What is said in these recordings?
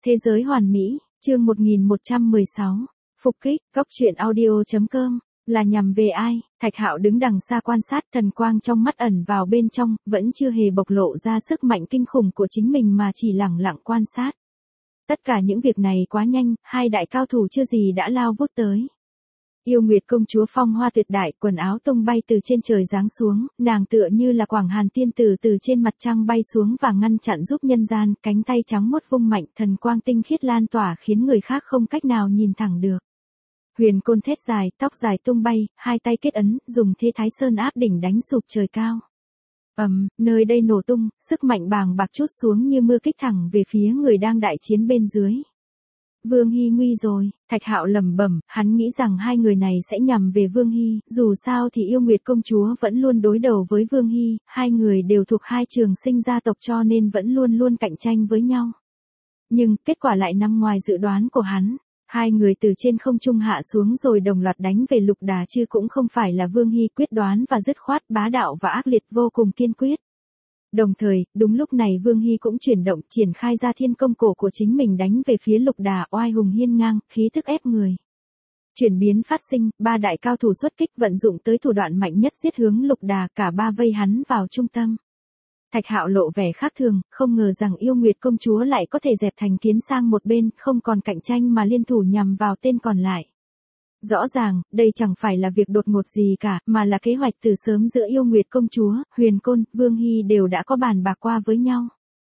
Thế giới hoàn mỹ, chương 1116. Phục kích, góc truyện audio.com. Là nhằm về ai? Thạch Hạo đứng đằng xa quan sát, thần quang trong mắt ẩn vào bên trong, vẫn chưa hề bộc lộ ra sức mạnh kinh khủng của chính mình mà chỉ lẳng lặng quan sát. Tất cả những việc này quá nhanh, hai đại cao thủ chưa gì đã lao vút tới. Yêu Nguyệt công chúa phong hoa tuyệt đại, quần áo tung bay từ trên trời giáng xuống, nàng tựa như là Quảng Hàn tiên tử từ trên mặt trăng bay xuống và ngăn chặn giúp nhân gian, cánh tay trắng muốt vung mạnh, thần quang tinh khiết lan tỏa khiến người khác không cách nào nhìn thẳng được. Huyền côn thét dài, tóc dài tung bay, hai tay kết ấn, dùng thế Thái Sơn áp đỉnh đánh sụp trời cao. Nơi đây nổ tung, sức mạnh bàng bạc trút xuống như mưa kích thẳng về phía người đang đại chiến bên dưới. Vương Hy nguy rồi, Thạch Hạo lẩm bẩm, hắn nghĩ rằng hai người này sẽ nhằm về Vương Hy, dù sao thì Yêu Nguyệt công chúa vẫn luôn đối đầu với Vương Hy, hai người đều thuộc hai trường sinh gia tộc cho nên vẫn luôn luôn cạnh tranh với nhau. Nhưng kết quả lại nằm ngoài dự đoán của hắn. Hai người từ trên không trung hạ xuống rồi đồng loạt đánh về Lục Đà chứ cũng không phải là Vương Hy, quyết đoán và dứt khoát, bá đạo và ác liệt vô cùng kiên quyết. Đồng thời, đúng lúc này Vương Hy cũng chuyển động, triển khai ra thiên công cổ của chính mình đánh về phía Lục Đà, oai hùng hiên ngang, khí tức ép người. Chuyển biến phát sinh, ba đại cao thủ xuất kích vận dụng tới thủ đoạn mạnh nhất giết hướng Lục Đà, cả ba vây hắn vào trung tâm. Thạch Hạo lộ vẻ khác thường, không ngờ rằng Yêu Nguyệt công chúa lại có thể dẹp thành kiến sang một bên, không còn cạnh tranh mà liên thủ nhằm vào tên còn lại. Rõ ràng, đây chẳng phải là việc đột ngột gì cả, mà là kế hoạch từ sớm giữa Yêu Nguyệt công chúa, Huyền Côn, Vương Hy đều đã có bàn bạc qua với nhau.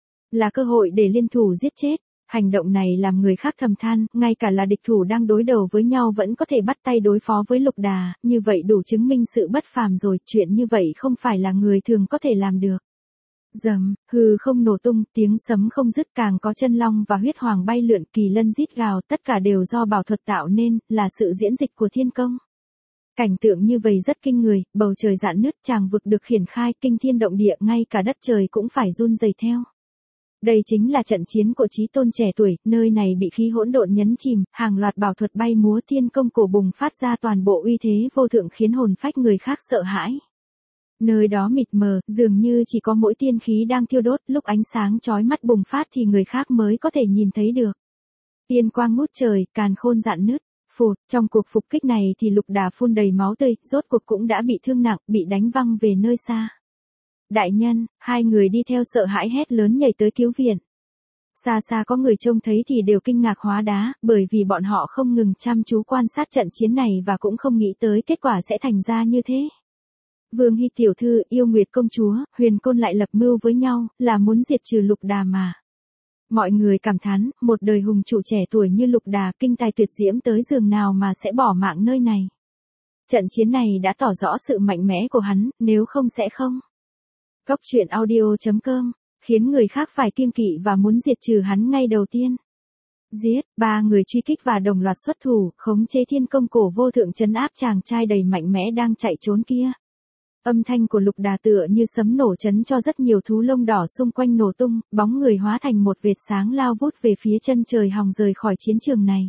Là cơ hội để liên thủ giết chết. Hành động này làm người khác thầm than, ngay cả là địch thủ đang đối đầu với nhau vẫn có thể bắt tay đối phó với Lục Đà, như vậy đủ chứng minh sự bất phàm rồi, chuyện như vậy không phải là người thường có thể làm được. Rầm, hư không nổ tung, tiếng sấm không dứt, càng có chân long và huyết hoàng bay lượn, kỳ lân rít gào, tất cả đều do bảo thuật tạo nên, là sự diễn dịch của thiên công. Cảnh tượng như vậy rất kinh người, bầu trời rạn nứt, tràng vực được khiển khai, kinh thiên động địa, ngay cả đất trời cũng phải run rẩy theo. Đây chính là trận chiến của chí tôn trẻ tuổi, nơi này bị khí hỗn độn nhấn chìm, hàng loạt bảo thuật bay múa, thiên công cổ bùng phát ra toàn bộ uy thế vô thượng khiến hồn phách người khác sợ hãi. Nơi đó mịt mờ, dường như chỉ có mỗi tiên khí đang thiêu đốt, lúc ánh sáng chói mắt bùng phát thì người khác mới có thể nhìn thấy được. Tiên quang ngút trời, càn khôn rạn nứt, phụt, trong cuộc phục kích này thì Lục Đà phun đầy máu tươi, rốt cuộc cũng đã bị thương nặng, bị đánh văng về nơi xa. Đại nhân, hai người đi theo sợ hãi hét lớn nhảy tới cứu viện. Xa xa có người trông thấy thì đều kinh ngạc hóa đá, bởi vì bọn họ không ngừng chăm chú quan sát trận chiến này và cũng không nghĩ tới kết quả sẽ thành ra như thế. Vương Hy tiểu thư, Yêu Nguyệt công chúa, Huyền Côn lại lập mưu với nhau, là muốn diệt trừ Lục Đà mà. Mọi người cảm thán, một đời hùng chủ trẻ tuổi như Lục Đà, kinh tài tuyệt diễm tới giường nào mà sẽ bỏ mạng nơi này. Trận chiến này đã tỏ rõ sự mạnh mẽ của hắn, nếu không sẽ không. Góc truyện audio.com, khiến người khác phải kiêng kỵ và muốn diệt trừ hắn ngay đầu tiên. Giết, ba người truy kích và đồng loạt xuất thủ, khống chế thiên công cổ vô thượng trấn áp chàng trai đầy mạnh mẽ đang chạy trốn kia. Âm thanh của Lục Đà tựa như sấm nổ chấn cho rất nhiều thú lông đỏ xung quanh nổ tung, bóng người hóa thành một vệt sáng lao vút về phía chân trời, hòng rời khỏi chiến trường này.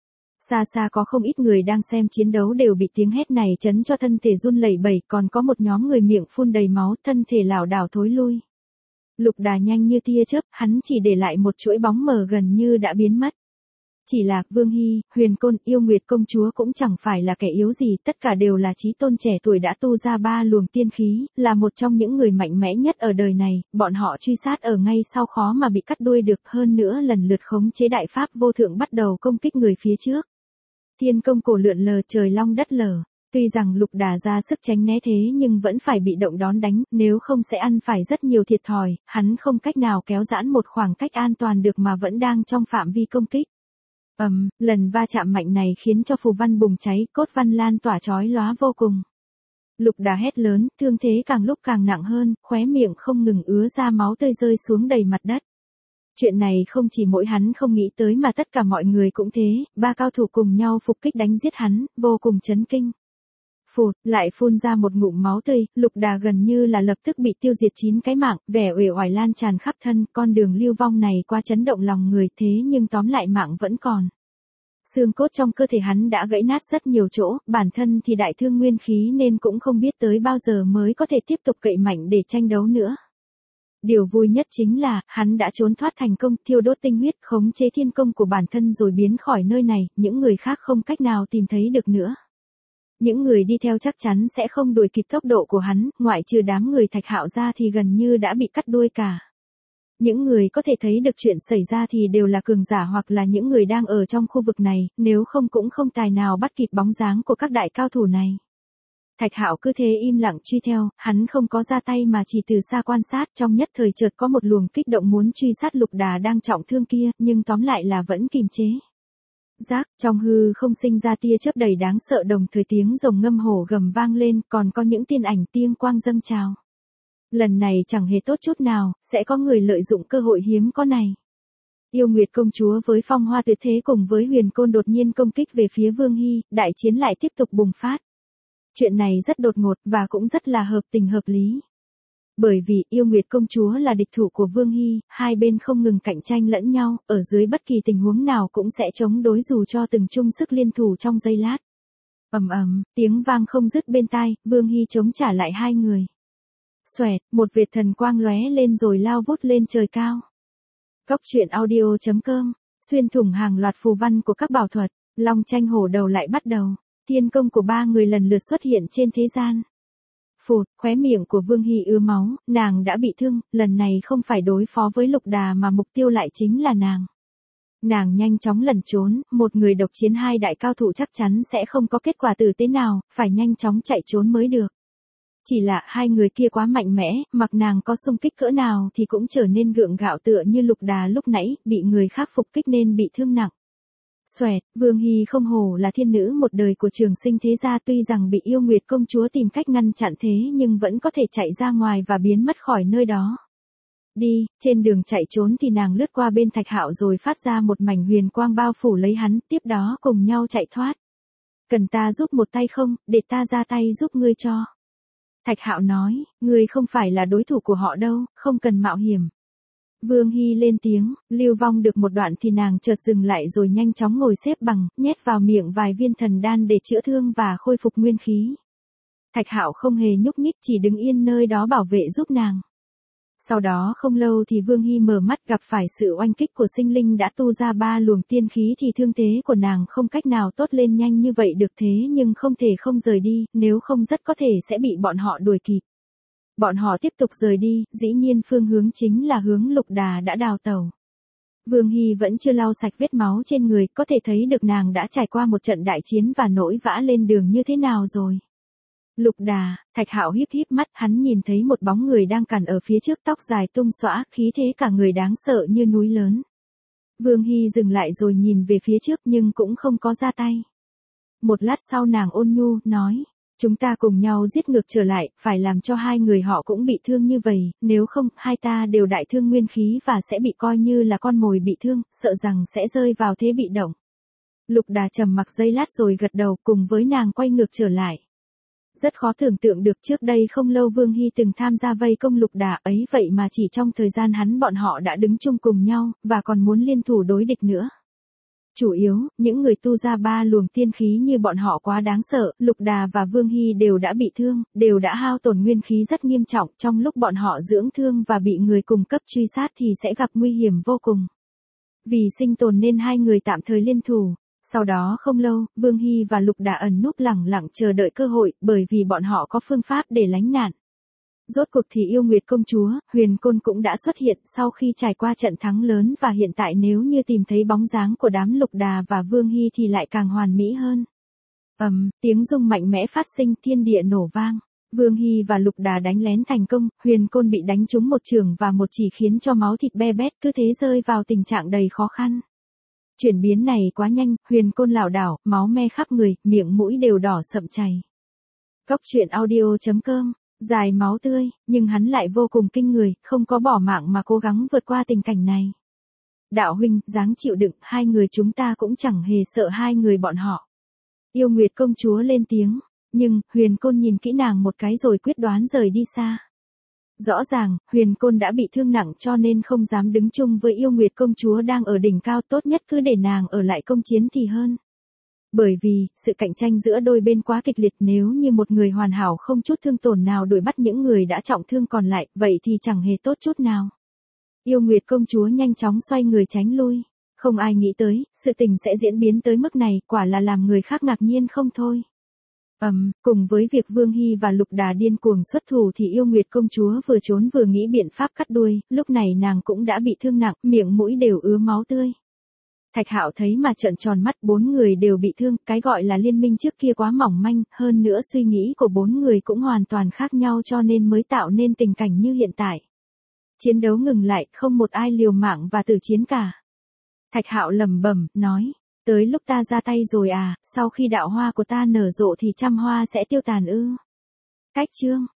Xa xa có không ít người đang xem chiến đấu đều bị tiếng hét này chấn cho thân thể run lẩy bẩy, còn có một nhóm người miệng phun đầy máu, thân thể lảo đảo thối lui. Lục Đà nhanh như tia chớp, hắn chỉ để lại một chuỗi bóng mờ gần như đã biến mất. Chỉ là Vương Hy, Huyền Côn, Yêu Nguyệt công chúa cũng chẳng phải là kẻ yếu gì, tất cả đều là chí tôn trẻ tuổi đã tu ra ba luồng tiên khí, là một trong những người mạnh mẽ nhất ở đời này, bọn họ truy sát ở ngay sau khó mà bị cắt đuôi được, hơn nữa lần lượt khống chế đại pháp vô thượng bắt đầu công kích người phía trước. Thiên công cổ lượn lờ, trời long đất lở. Tuy rằng Lục Đà ra sức tránh né thế nhưng vẫn phải bị động đón đánh, nếu không sẽ ăn phải rất nhiều thiệt thòi, hắn không cách nào kéo giãn một khoảng cách an toàn được mà vẫn đang trong phạm vi công kích. Lần va chạm mạnh này khiến cho phù văn bùng cháy, cốt văn lan tỏa chói lóa vô cùng. Lục Đà hét lớn, thương thế càng lúc càng nặng hơn, khóe miệng không ngừng ứa ra máu tươi rơi xuống đầy mặt đất. Chuyện này không chỉ mỗi hắn không nghĩ tới mà tất cả mọi người cũng thế, ba cao thủ cùng nhau phục kích đánh giết hắn, vô cùng chấn kinh. Phụt, lại phun ra một ngụm máu tươi, Lục Đà gần như là lập tức bị tiêu diệt 9 cái mạng, vẻ uể oải lan tràn khắp thân, con đường lưu vong này qua chấn động lòng người, thế nhưng tóm lại mạng vẫn còn. Xương cốt trong cơ thể hắn đã gãy nát rất nhiều chỗ, bản thân thì đại thương nguyên khí nên cũng không biết tới bao giờ mới có thể tiếp tục cậy mạnh để tranh đấu nữa. Điều vui nhất chính là, hắn đã trốn thoát thành công, thiêu đốt tinh huyết, khống chế thiên công của bản thân rồi biến khỏi nơi này, những người khác không cách nào tìm thấy được nữa. Những người đi theo chắc chắn sẽ không đuổi kịp tốc độ của hắn, ngoại trừ đám người Thạch Hạo ra thì gần như đã bị cắt đuôi cả. Những người có thể thấy được chuyện xảy ra thì đều là cường giả hoặc là những người đang ở trong khu vực này, nếu không cũng không tài nào bắt kịp bóng dáng của các đại cao thủ này. Thạch Hạo cứ thế im lặng truy theo, hắn không có ra tay mà chỉ từ xa quan sát, trong nhất thời chợt có một luồng kích động muốn truy sát Lục Đà đang trọng thương kia, nhưng tóm lại là vẫn kìm chế. Rác, trong hư không sinh ra tia chớp đầy đáng sợ, đồng thời tiếng rồng ngâm hổ gầm vang lên, còn có những tiên ảnh tiên quang dâng trào. Lần này chẳng hề tốt chút nào, sẽ có người lợi dụng cơ hội hiếm có này. Yêu Nguyệt công chúa với phong hoa tuyệt thế cùng với Huyền Côn đột nhiên công kích về phía Vương Hy, đại chiến lại tiếp tục bùng phát. Chuyện này rất đột ngột và cũng rất là hợp tình hợp lý. Bởi vì Yêu Nguyệt công chúa là địch thủ của Vương Hy, hai bên không ngừng cạnh tranh lẫn nhau, ở dưới bất kỳ tình huống nào cũng sẽ chống đối dù cho từng chung sức liên thủ trong giây lát. Ầm ầm, tiếng vang không dứt bên tai, Vương Hy chống trả lại hai người. Xoẹt, một vệt thần quang lóe lên rồi lao vút lên trời cao. Cốc truyện audio.com, xuyên thủng hàng loạt phù văn của các bảo thuật, long tranh hổ đầu lại bắt đầu, thiên công của ba người lần lượt xuất hiện trên thế gian. Phụt, khóe miệng của Vương Hy ứa máu, nàng đã bị thương, lần này không phải đối phó với Lục Đà mà mục tiêu lại chính là nàng. Nàng nhanh chóng lẩn trốn, một người độc chiến hai đại cao thủ chắc chắn sẽ không có kết quả tử tế nào, phải nhanh chóng chạy trốn mới được. Chỉ là hai người kia quá mạnh mẽ, mặc nàng có xung kích cỡ nào thì cũng trở nên gượng gạo tựa như Lục Đà lúc nãy, bị người khác phục kích nên bị thương nặng. Xoẹt, Vương Hy không hổ là thiên nữ một đời của Trường Sinh thế gia, tuy rằng bị Yêu Nguyệt công chúa tìm cách ngăn chặn thế nhưng vẫn có thể chạy ra ngoài và biến mất khỏi nơi đó. Đi, trên đường chạy trốn thì nàng lướt qua bên Thạch Hạo rồi phát ra một mảnh huyền quang bao phủ lấy hắn, tiếp đó cùng nhau chạy thoát. Cần ta giúp một tay không, để ta ra tay giúp ngươi cho. Thạch Hạo nói, ngươi không phải là đối thủ của họ đâu, không cần mạo hiểm. Vương Hy lên tiếng, lưu vong được một đoạn thì nàng chợt dừng lại rồi nhanh chóng ngồi xếp bằng, nhét vào miệng vài viên thần đan để chữa thương và khôi phục nguyên khí. Thạch Hạo không hề nhúc nhích, chỉ đứng yên nơi đó bảo vệ giúp nàng. Sau đó không lâu thì Vương Hy mở mắt gặp phải sự oanh kích của sinh linh đã tu ra 3 luồng tiên khí thì thương thế của nàng không cách nào tốt lên nhanh như vậy được, thế nhưng không thể không rời đi, nếu không rất có thể sẽ bị bọn họ đuổi kịp. Bọn họ tiếp tục rời đi, dĩ nhiên phương hướng chính là hướng Lục Đà đã đào tẩu. Vương Hy vẫn chưa lau sạch vết máu trên người, có thể thấy được nàng đã trải qua một trận đại chiến và nỗi vã lên đường như thế nào rồi. Lục Đà, Thạch Hạo híp híp mắt, hắn nhìn thấy một bóng người đang cản ở phía trước, tóc dài tung xõa, khí thế cả người đáng sợ như núi lớn. Vương Hy dừng lại rồi nhìn về phía trước nhưng cũng không có ra tay. Một lát sau nàng ôn nhu, nói, chúng ta cùng nhau giết ngược trở lại, phải làm cho hai người họ cũng bị thương như vậy, nếu không, hai ta đều đại thương nguyên khí và sẽ bị coi như là con mồi bị thương, sợ rằng sẽ rơi vào thế bị động. Lục Đà trầm mặc giây lát rồi gật đầu, cùng với nàng quay ngược trở lại. Rất khó tưởng tượng được trước đây không lâu Vương Hy từng tham gia vây công Lục Đà ấy, vậy mà chỉ trong thời gian hắn bọn họ đã đứng chung cùng nhau, và còn muốn liên thủ đối địch nữa. Chủ yếu, những người tu ra 3 luồng tiên khí như bọn họ quá đáng sợ, Lục Đà và Vương Hy đều đã bị thương, đều đã hao tổn nguyên khí rất nghiêm trọng, trong lúc bọn họ dưỡng thương và bị người cùng cấp truy sát thì sẽ gặp nguy hiểm vô cùng. Vì sinh tồn nên hai người tạm thời liên thủ. Sau đó không lâu, Vương Hy và Lục Đà ẩn núp lẳng lặng chờ đợi cơ hội, bởi vì bọn họ có phương pháp để lánh nạn. Rốt cuộc thì Yêu Nguyệt công chúa, Huyền Côn cũng đã xuất hiện sau khi trải qua trận thắng lớn, và hiện tại nếu như tìm thấy bóng dáng của đám Lục Đà và Vương Hy thì lại càng hoàn mỹ hơn. Tiếng rung mạnh mẽ phát sinh, thiên địa nổ vang. Vương Hy và Lục Đà đánh lén thành công, Huyền Côn bị đánh trúng một chưởng và một chỉ khiến cho máu thịt be bét, cứ thế rơi vào tình trạng đầy khó khăn. Chuyển biến này quá nhanh, Huyền Côn lảo đảo, máu me khắp người, miệng mũi đều đỏ sậm chảy. Cốc truyện audio.com, dài máu tươi, nhưng hắn lại vô cùng kinh người, không có bỏ mạng mà cố gắng vượt qua tình cảnh này. Đạo huynh, dáng chịu đựng, hai người chúng ta cũng chẳng hề sợ hai người bọn họ. Yêu Nguyệt công chúa lên tiếng, nhưng, Huyền Côn nhìn kỹ nàng một cái rồi quyết đoán rời đi xa. Rõ ràng, Huyền Côn đã bị thương nặng cho nên không dám đứng chung với Yêu Nguyệt công chúa đang ở đỉnh cao, tốt nhất cứ để nàng ở lại công chiến thì hơn. Bởi vì, sự cạnh tranh giữa đôi bên quá kịch liệt, nếu như một người hoàn hảo không chút thương tổn nào đuổi bắt những người đã trọng thương còn lại, vậy thì chẳng hề tốt chút nào. Yêu Nguyệt công chúa nhanh chóng xoay người tránh lui. Không ai nghĩ tới, sự tình sẽ diễn biến tới mức này, quả là làm người khác ngạc nhiên không thôi. Cùng với việc Vương Hy và Lục Đà điên cuồng xuất thủ thì Yêu Nguyệt công chúa vừa trốn vừa nghĩ biện pháp cắt đuôi, lúc này nàng cũng đã bị thương nặng, miệng mũi đều ứa máu tươi. Thạch Hạo thấy mà trợn tròn mắt, 4 người đều bị thương, cái gọi là liên minh trước kia quá mỏng manh, hơn nữa suy nghĩ của 4 người cũng hoàn toàn khác nhau cho nên mới tạo nên tình cảnh như hiện tại. Chiến đấu ngừng lại, không một ai liều mạng và tử chiến cả. Thạch Hạo lẩm bẩm, nói, tới lúc ta ra tay rồi à, sau khi đạo hoa của ta nở rộ thì trăm hoa sẽ tiêu tàn ư. Cách chương